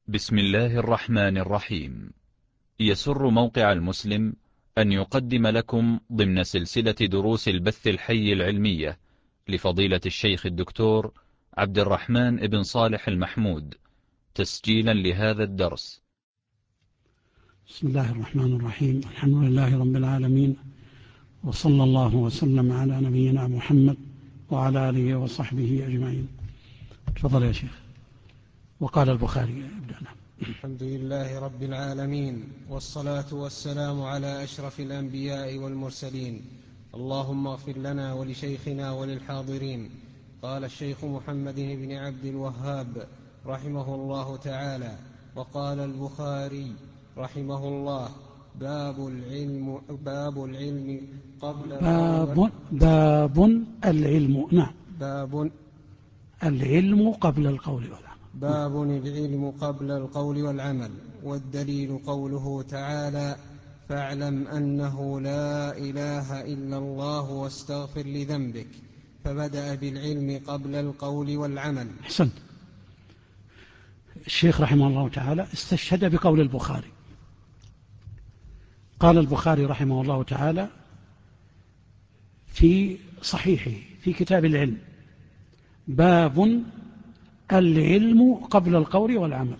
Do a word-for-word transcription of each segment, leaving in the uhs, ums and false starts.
بسم الله الرحمن الرحيم. يسر موقع المسلم أن يقدم لكم ضمن سلسلة دروس البث الحي العلمية لفضيلة الشيخ الدكتور عبد الرحمن بن صالح المحمود، تسجيلا لهذا الدرس. بسم الله الرحمن الرحيم. الحمد لله رب العالمين، وصلى الله وسلم على نبينا محمد وعلى آله وصحبه أجمعين. تفضل يا شيخ. وقال البخاري: الحمد لله رب العالمين، والصلاة والسلام على أشرف الأنبياء والمرسلين. اللهم اغفر لنا ولشيخنا وللحاضرين. قال الشيخ محمد بن عبد الوهاب رحمه الله تعالى: وقال البخاري رحمه الله: باب العلم باب العلم قبل باب باب العلم نعم باب العلم قبل القول والعمل. باب العلم قبل القول والعمل. والدليل قوله تعالى: فاعلم أنه لا إله إلا الله واستغفر لذنبك، فبدأ بالعلم قبل القول والعمل. أحسنت. الشيخ رحمه الله تعالى استشهد بقول البخاري. قال البخاري رحمه الله تعالى في صحيحه في كتاب العلم: باب العلم قبل القول والعمل.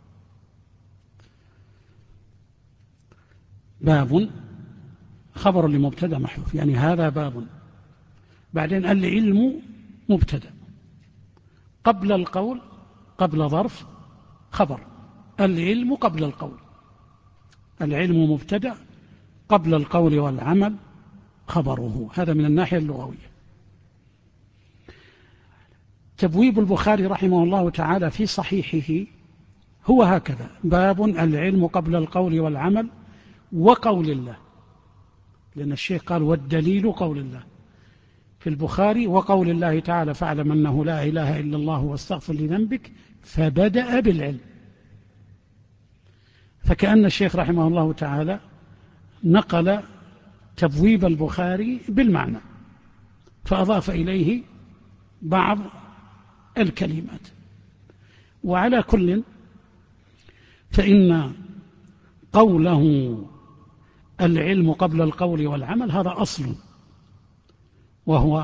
باب خبر لمبتدأ محذوف، يعني هذا باب، بعدين العلم مبتدأ، قبل القول قبل ظرف خبر. العلم قبل القول، العلم مبتدأ، قبل القول والعمل خبره. هذا من الناحية اللغوية. تبويب البخاري رحمه الله تعالى في صحيحه هو هكذا: باب العلم قبل القول والعمل وقول الله، لأن الشيخ قال: والدليل قول الله. في البخاري: وقول الله تعالى: فاعلم أنه لا إله إلا الله واستغفر لذنبك، فبدأ بالعلم. فكأن الشيخ رحمه الله تعالى نقل تبويب البخاري بالمعنى، فأضاف إليه بعض الكلمات. وعلى كل فإن قوله العلم قبل القول والعمل هذا أصل، وهو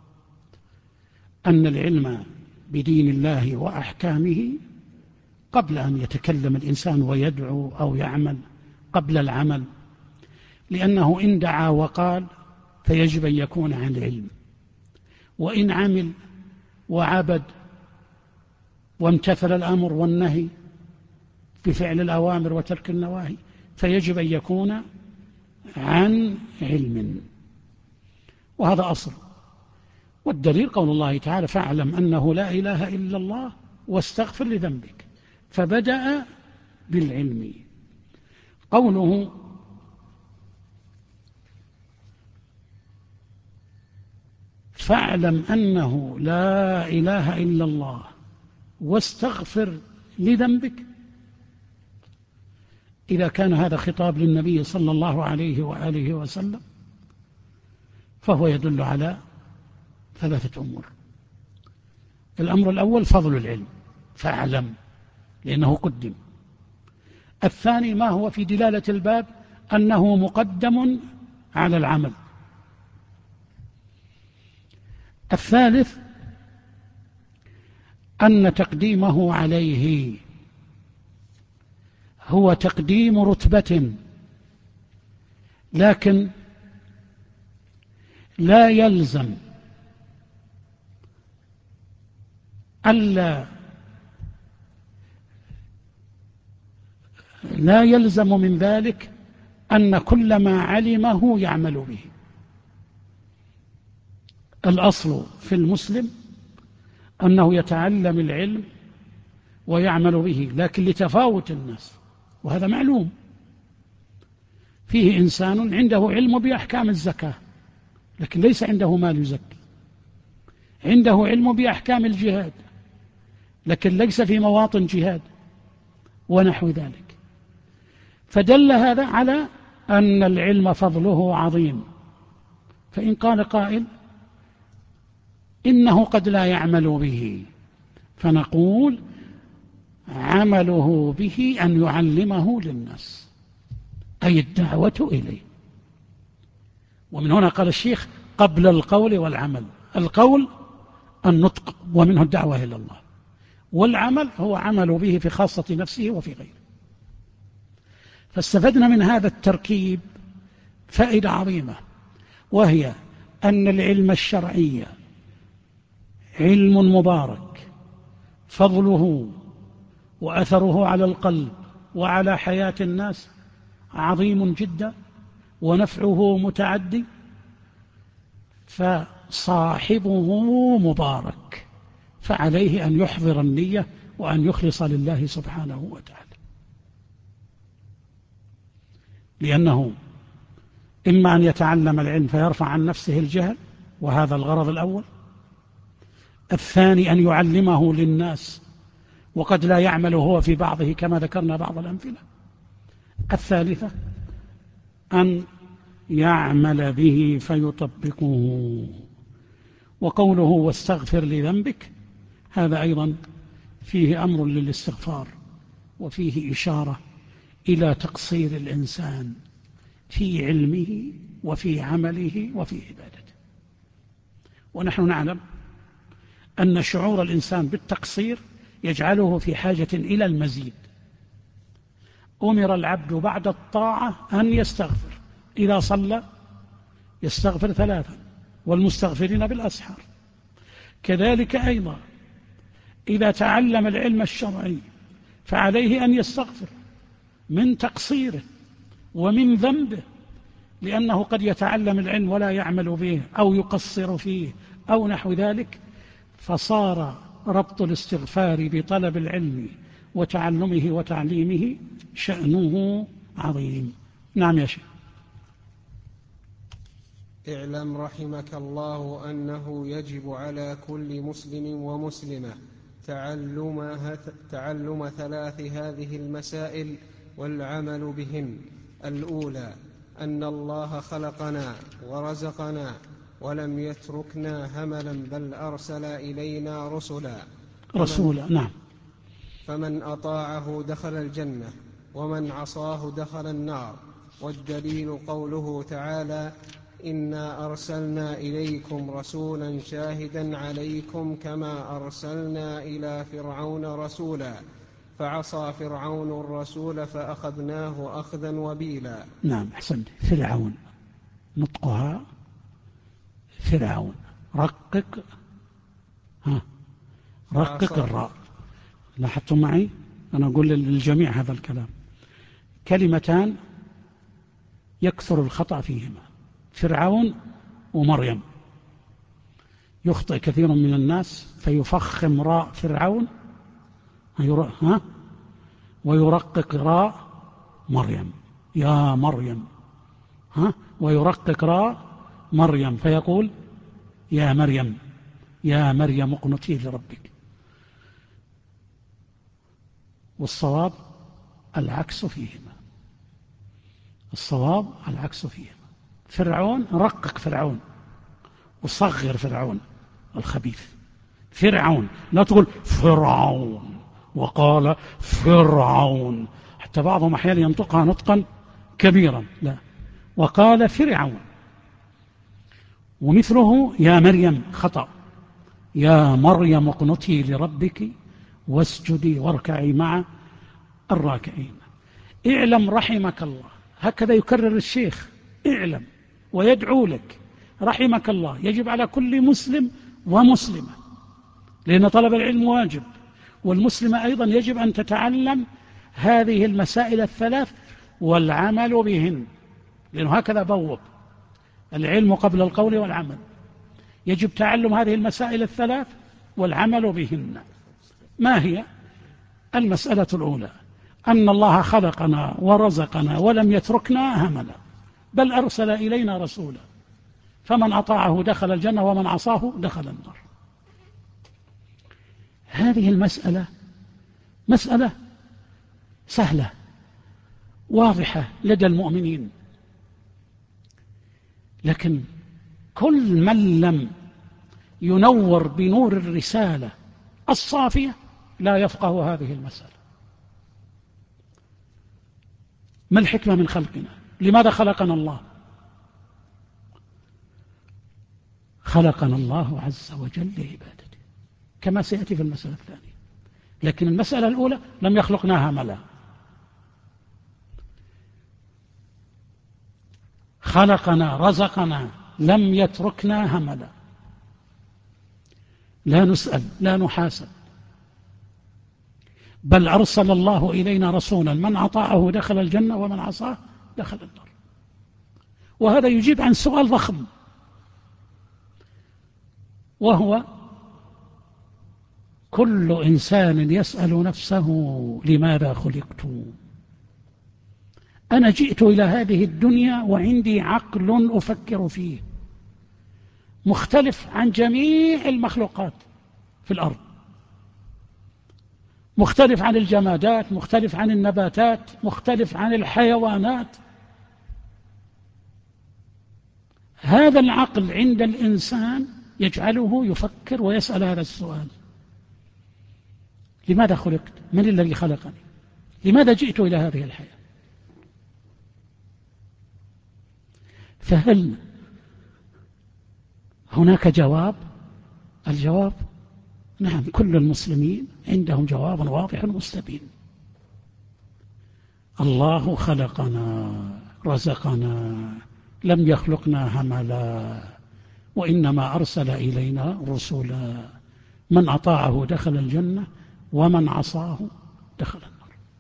أن العلم بدين الله وأحكامه قبل أن يتكلم الإنسان ويدعو أو يعمل، قبل العمل، لأنه إن دعا وقال فيجب أن يكون عن علم، وإن عمل وعبد وامتثل الأمر والنهي بفعل الأوامر وترك النواهي فيجب أن يكون عن علم، وهذا أصل. والدليل قول الله تعالى: فاعلم أنه لا إله إلا الله واستغفر لذنبك، فبدأ بالعلم. قوله فاعلم أنه لا إله إلا الله واستغفر لذنبك، إذا كان هذا خطاب للنبي صلى الله عليه وآله وسلم فهو يدل على ثلاثة أمور. الأمر الأول فضل العلم، فاعلم، لأنه قدم. الثاني ما هو في دلالة الباب أنه مقدم على العمل. الثالث أن تقديمه عليه هو تقديم رتبة، لكن لا يلزم ألا لا يلزم من ذلك أن كل ما علمه يعمل به. الأصل في المسلم أنه يتعلم العلم ويعمل به، لكن لتفاوت الناس، وهذا معلوم. فيه إنسان عنده علم بأحكام الزكاة لكن ليس عنده مال يزكي، عنده علم بأحكام الجهاد لكن ليس في مواطن جهاد، ونحو ذلك. فدل هذا على أن العلم فضله عظيم. فإن قال قائل إنه قد لا يعمل به، فنقول عمله به أن يعلمه للناس، أي الدعوة إليه. ومن هنا قال الشيخ قبل القول والعمل. القول النطق ومنه الدعوة إلى الله، والعمل هو عمل به في خاصة نفسه وفي غيره. فاستفدنا من هذا التركيب فائدة عظيمة، وهي أن العلم الشرعي علم مبارك، فضله وأثره على القلب وعلى حياة الناس عظيم جدا، ونفعه متعدي، فصاحبه مبارك، فعليه أن يحضر النية وأن يخلص لله سبحانه وتعالى، لأنه إما أن يتعلم العلم فيرفع عن نفسه الجهل، وهذا الغرض الأول. الثاني أن يعلمه للناس، وقد لا يعمل هو في بعضه كما ذكرنا بعض الأمثلة. الثالثة أن يعمل به فيطبقه. وقوله واستغفر لذنبك، هذا أيضا فيه أمر للاستغفار، وفيه إشارة إلى تقصير الإنسان في علمه وفي عمله وفي عبادته. ونحن نعلم أن شعور الإنسان بالتقصير يجعله في حاجة إلى المزيد. أمر العبد بعد الطاعة أن يستغفر، إذا صلى يستغفر ثلاثا، والمستغفرين بالأسحار. كذلك أيضا إذا تعلم العلم الشرعي فعليه أن يستغفر من تقصيره ومن ذنبه، لأنه قد يتعلم العلم ولا يعمل به أو يقصر فيه أو نحو ذلك، فصار ربط الاستغفار بطلب العلم وتعلمه وتعليمه شأنه عظيم. نعم يا شيخ. اعلم رحمك الله أنه يجب على كل مسلم ومسلمة تعلم, تعلم ثلاث هذه المسائل والعمل بهن. الأولى أن الله خلقنا ورزقنا ولم يتركنا هملا، بل أرسل إلينا رسلا رسولا نعم. فمن أطاعه دخل الجنة، ومن عصاه دخل النار. والدليل قوله تعالى إنا أرسلنا إليكم رسولا شاهدا عليكم كما أرسلنا إلى فرعون رسولا فعصى فرعون الرسول فأخذناه أخذا وبيلا. نعم أحسنت. فرعون نطقها فرعون، رقق ها رقق الراء. لاحظتم معي؟ أنا أقول للجميع هذا الكلام. كلمتان يكثر الخطأ فيهما، فرعون ومريم. يخطئ كثير من الناس فيفخم راء فرعون ها ويرقق راء مريم، يا مريم ها ويرقق راء مريم فيقول يا مريم يا مريم اقنتي لربك. والصواب العكس فيهما، الصواب العكس فيهما. فرعون رقق فرعون وصغر فرعون الخبيث، فرعون، لا تقول فرعون وقال فرعون، حتى بعضهم أحيانا ينطقها نطقا كبيرا، لا، وقال فرعون. ومثله يا مريم خطأ، يا مريم اقنتي لربك واسجدي واركعي مع الراكعين. اعلم رحمك الله، هكذا يكرر الشيخ، اعلم ويدعو لك رحمك الله. يجب على كل مسلم ومسلمة، لأن طلب العلم واجب، والمسلمة أيضا يجب أن تتعلم هذه المسائل الثلاث والعمل بهن، لأنه هكذا بوب العلم قبل القول والعمل. يجب تعلم هذه المسائل الثلاث والعمل بهن. ما هي؟ المسألة الأولى أن الله خلقنا ورزقنا ولم يتركنا هملا، بل أرسل إلينا رسولا، فمن أطاعه دخل الجنة ومن عصاه دخل النار. هذه المسألة مسألة سهلة واضحة لدى المؤمنين، لكن كل من لم ينور بنور الرسالة الصافية لا يفقه هذه المسألة. ما الحكمة من خلقنا؟ لماذا خلقنا الله؟ خلقنا الله عز وجل لعبادته كما سيأتي في المسألة الثانية. لكن المسألة الأولى لم يخلقنا هملا، خلقنا رزقنا لم يتركنا هملا، لا نسأل لا نحاسب، بل أرسل الله إلينا رسولا من أطاعه دخل الجنة ومن عصاه دخل النار. وهذا يجيب عن سؤال ضخم، وهو كل إنسان يسأل نفسه لماذا خلقت؟ أنا جئت إلى هذه الدنيا وعندي عقل أفكر فيه مختلف عن جميع المخلوقات في الأرض، مختلف عن الجمادات، مختلف عن النباتات، مختلف عن الحيوانات. هذا العقل عند الإنسان يجعله يفكر ويسأل هذا السؤال: لماذا خلقت؟ من الذي خلقني؟ لماذا جئت إلى هذه الحياة؟ فهل هناك جواب؟ الجواب نعم، كل المسلمين عندهم جواب واضح مستبين. الله خلقنا رزقنا لم يخلقنا هملا، وإنما أرسل إلينا رسلا من أطاعه دخل الجنة ومن عصاه دخل النار.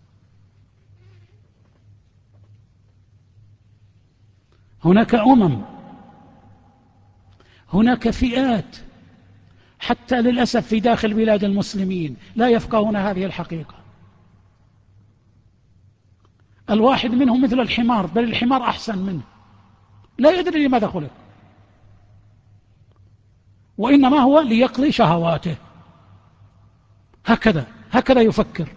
هناك أمم، هناك فئات حتى للأسف في داخل بلاد المسلمين لا يفقهون هذه الحقيقة. الواحد منهم مثل الحمار، بل الحمار أحسن منه، لا يدري لماذا خلق، وإنما هو ليقضي شهواته. هكذا هكذا يفكر.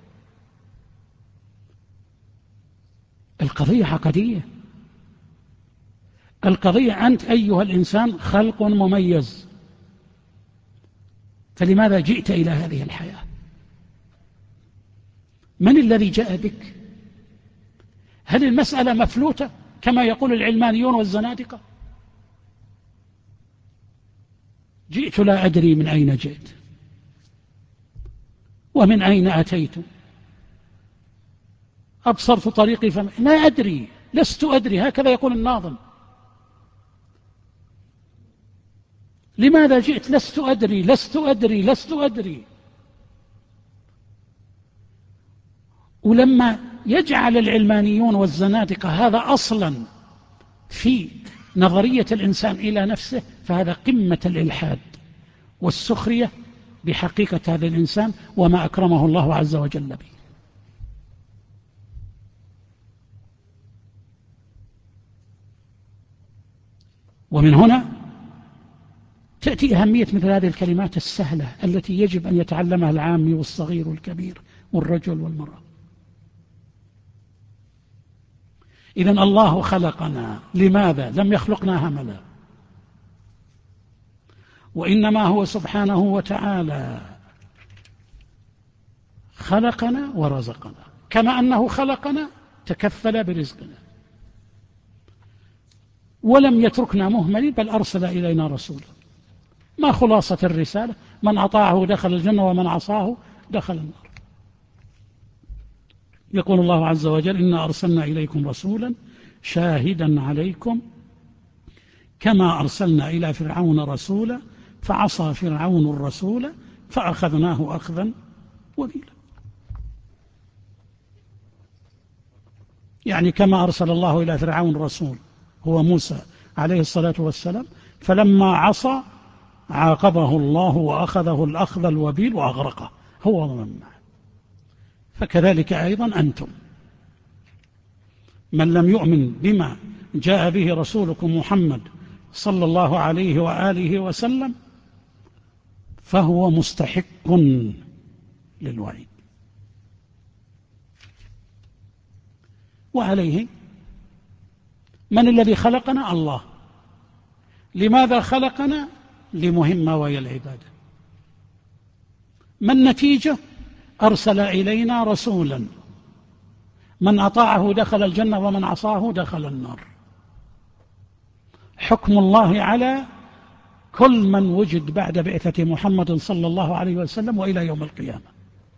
القضية عقدية. القضية أنت أيها الإنسان خلق مميز، فلماذا جئت إلى هذه الحياة؟ من الذي جاء بك؟ هل المسألة مفلوتة كما يقول العلمانيون والزنادقة؟ جئت لا أدري من أين جئت ومن أين أتيت، أبصرت طريقي فما لا أدري، لست أدري، هكذا يقول الناظم. لماذا جئت؟ لست أدري لست أدري لست أدري. ولما يجعل العلمانيون والزنادقة هذا أصلا في نظرية الإنسان إلى نفسه، فهذا قمة الإلحاد والسخرية بحقيقة هذا الإنسان وما أكرمه الله عز وجل به. ومن هنا تأتي أهمية مثل هذه الكلمات السهلة التي يجب أن يتعلمها العامي والصغير والكبير والرجل والمرأة. إذن الله خلقنا، لماذا؟ لم يخلقنا هملا، وإنما هو سبحانه وتعالى خلقنا ورزقنا، كما أنه خلقنا تكفل برزقنا ولم يتركنا مهملين، بل أرسل إلينا رسولا. ما خلاصة الرسالة؟ من أطاعه دخل الجنة ومن عصاه دخل النار. يقول الله عز وجل: إنا أرسلنا إليكم رسولا شاهدا عليكم كما أرسلنا إلى فرعون رسولا فعصى فرعون الرسول فأخذناه أخذا وبيلا. يعني كما أرسل الله إلى فرعون رسول هو موسى عليه الصلاة والسلام، فلما عصى عاقبه الله وأخذه الأخذ الوبيل وأغرقه هو ومن معه. فكذلك أيضا أنتم، من لم يؤمن بما جاء به رسولكم محمد صلى الله عليه وآله وسلم فهو مستحق للوعيد. وعليه من الذي خلقنا؟ الله. لماذا خلقنا؟ لمهمة وهي العبادة. ما النتيجة؟ أرسل إلينا رسولا من أطاعه دخل الجنة ومن عصاه دخل النار. حكم الله على كل من وجد بعد بعثة محمد صلى الله عليه وسلم وإلى يوم القيامة.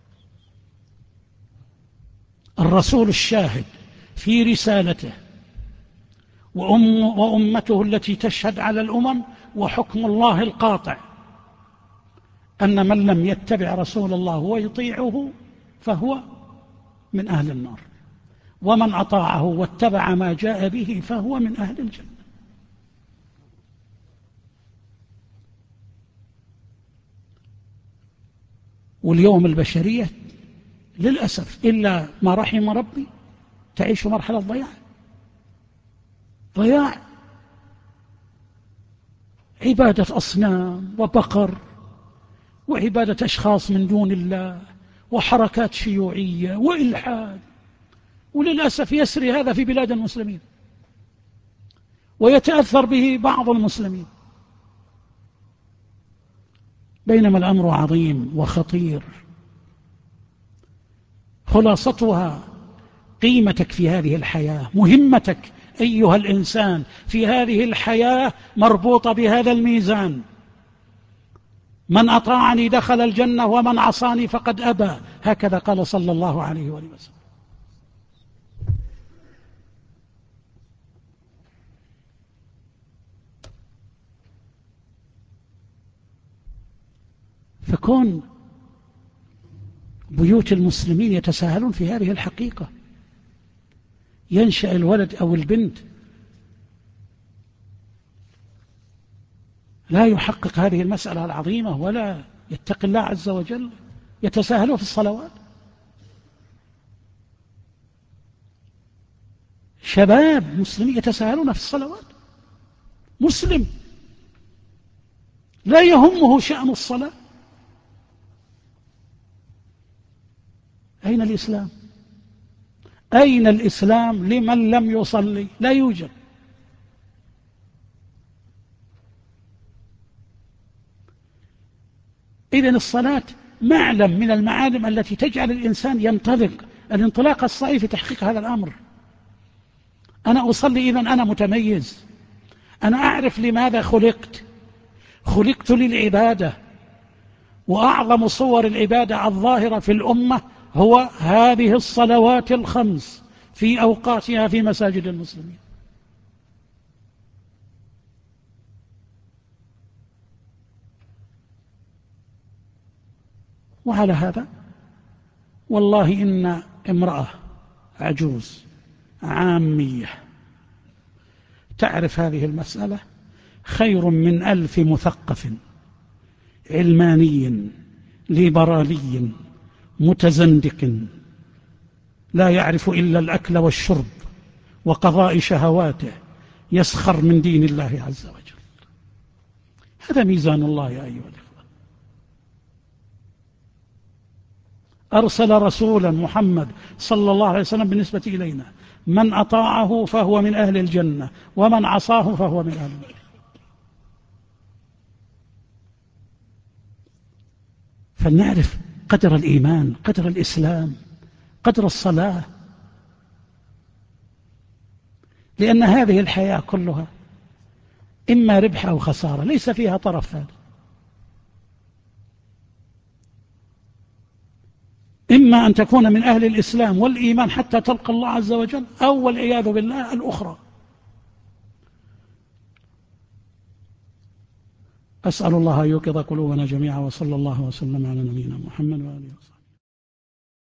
الرسول الشاهد في رسالته وأم وأمته التي تشهد على الأمم، وحكم الله القاطع أن من لم يتبع رسول الله ويطيعه فهو من أهل النار، ومن أطاعه واتبع ما جاء به فهو من أهل الجنة. واليوم البشرية للأسف إلا ما رحم ربي تعيش مرحلة ضياع ضياع عبادة أصنام وبقر وعبادة أشخاص من دون الله وحركات شيوعية وإلحاد، وللأسف يسري هذا في بلاد المسلمين ويتأثر به بعض المسلمين، بينما الأمر عظيم وخطير. خلاصتها قيمتك في هذه الحياة، مهمتك أيها الإنسان في هذه الحياة مربوطة بهذا الميزان: من أطاعني دخل الجنة ومن عصاني فقد أبى، هكذا قال صلى الله عليه وآله وسلم. فكون بيوت المسلمين يتساهلون في هذه الحقيقة، ينشأ الولد أو البنت لا يحقق هذه المسألة العظيمة ولا يتقي الله عز وجل، يتساهلون في الصلوات. شباب مسلمين يتساهلون في الصلوات، مسلم لا يهمه شأن الصلاة. أين الإسلام؟ أين الإسلام لمن لم يصلي؟ لا يوجد. إذن الصلاة معلم من المعالم التي تجعل الإنسان ينطلق الانطلاق الصحيح في تحقيق هذا الأمر. أنا أصلي إذن أنا متميز، أنا أعرف لماذا خلقت، خلقت للعبادة، وأعظم صور العبادة الظاهرة في الأمة هو هذه الصلوات الخمس في أوقاتها في مساجد المسلمين. وعلى هذا والله إن امرأة عجوز عامية تعرف هذه المسألة خير من ألف مثقف علماني ليبرالي متزندق لا يعرف إلا الأكل والشرب وقضاء شهواته يسخر من دين الله عز وجل. هذا ميزان الله يا أيها الإخوة. أرسل رسولا محمد صلى الله عليه وسلم بالنسبة إلينا: من أطاعه فهو من أهل الجنة ومن عصاه فهو من أهل النار. فلنعرف قدر الإيمان، قدر الإسلام، قدر الصلاة، لأن هذه الحياة كلها إما ربح أو خسارة، ليس فيها طرف ثالث. إما أن تكون من أهل الإسلام والإيمان حتى تلقى الله عز وجل، أو والعياذ بالله الأخرى. أسأل الله أن يوقظ قلوبنا جميعا، وصلى الله وسلم على نبينا محمد وآله وصحبه.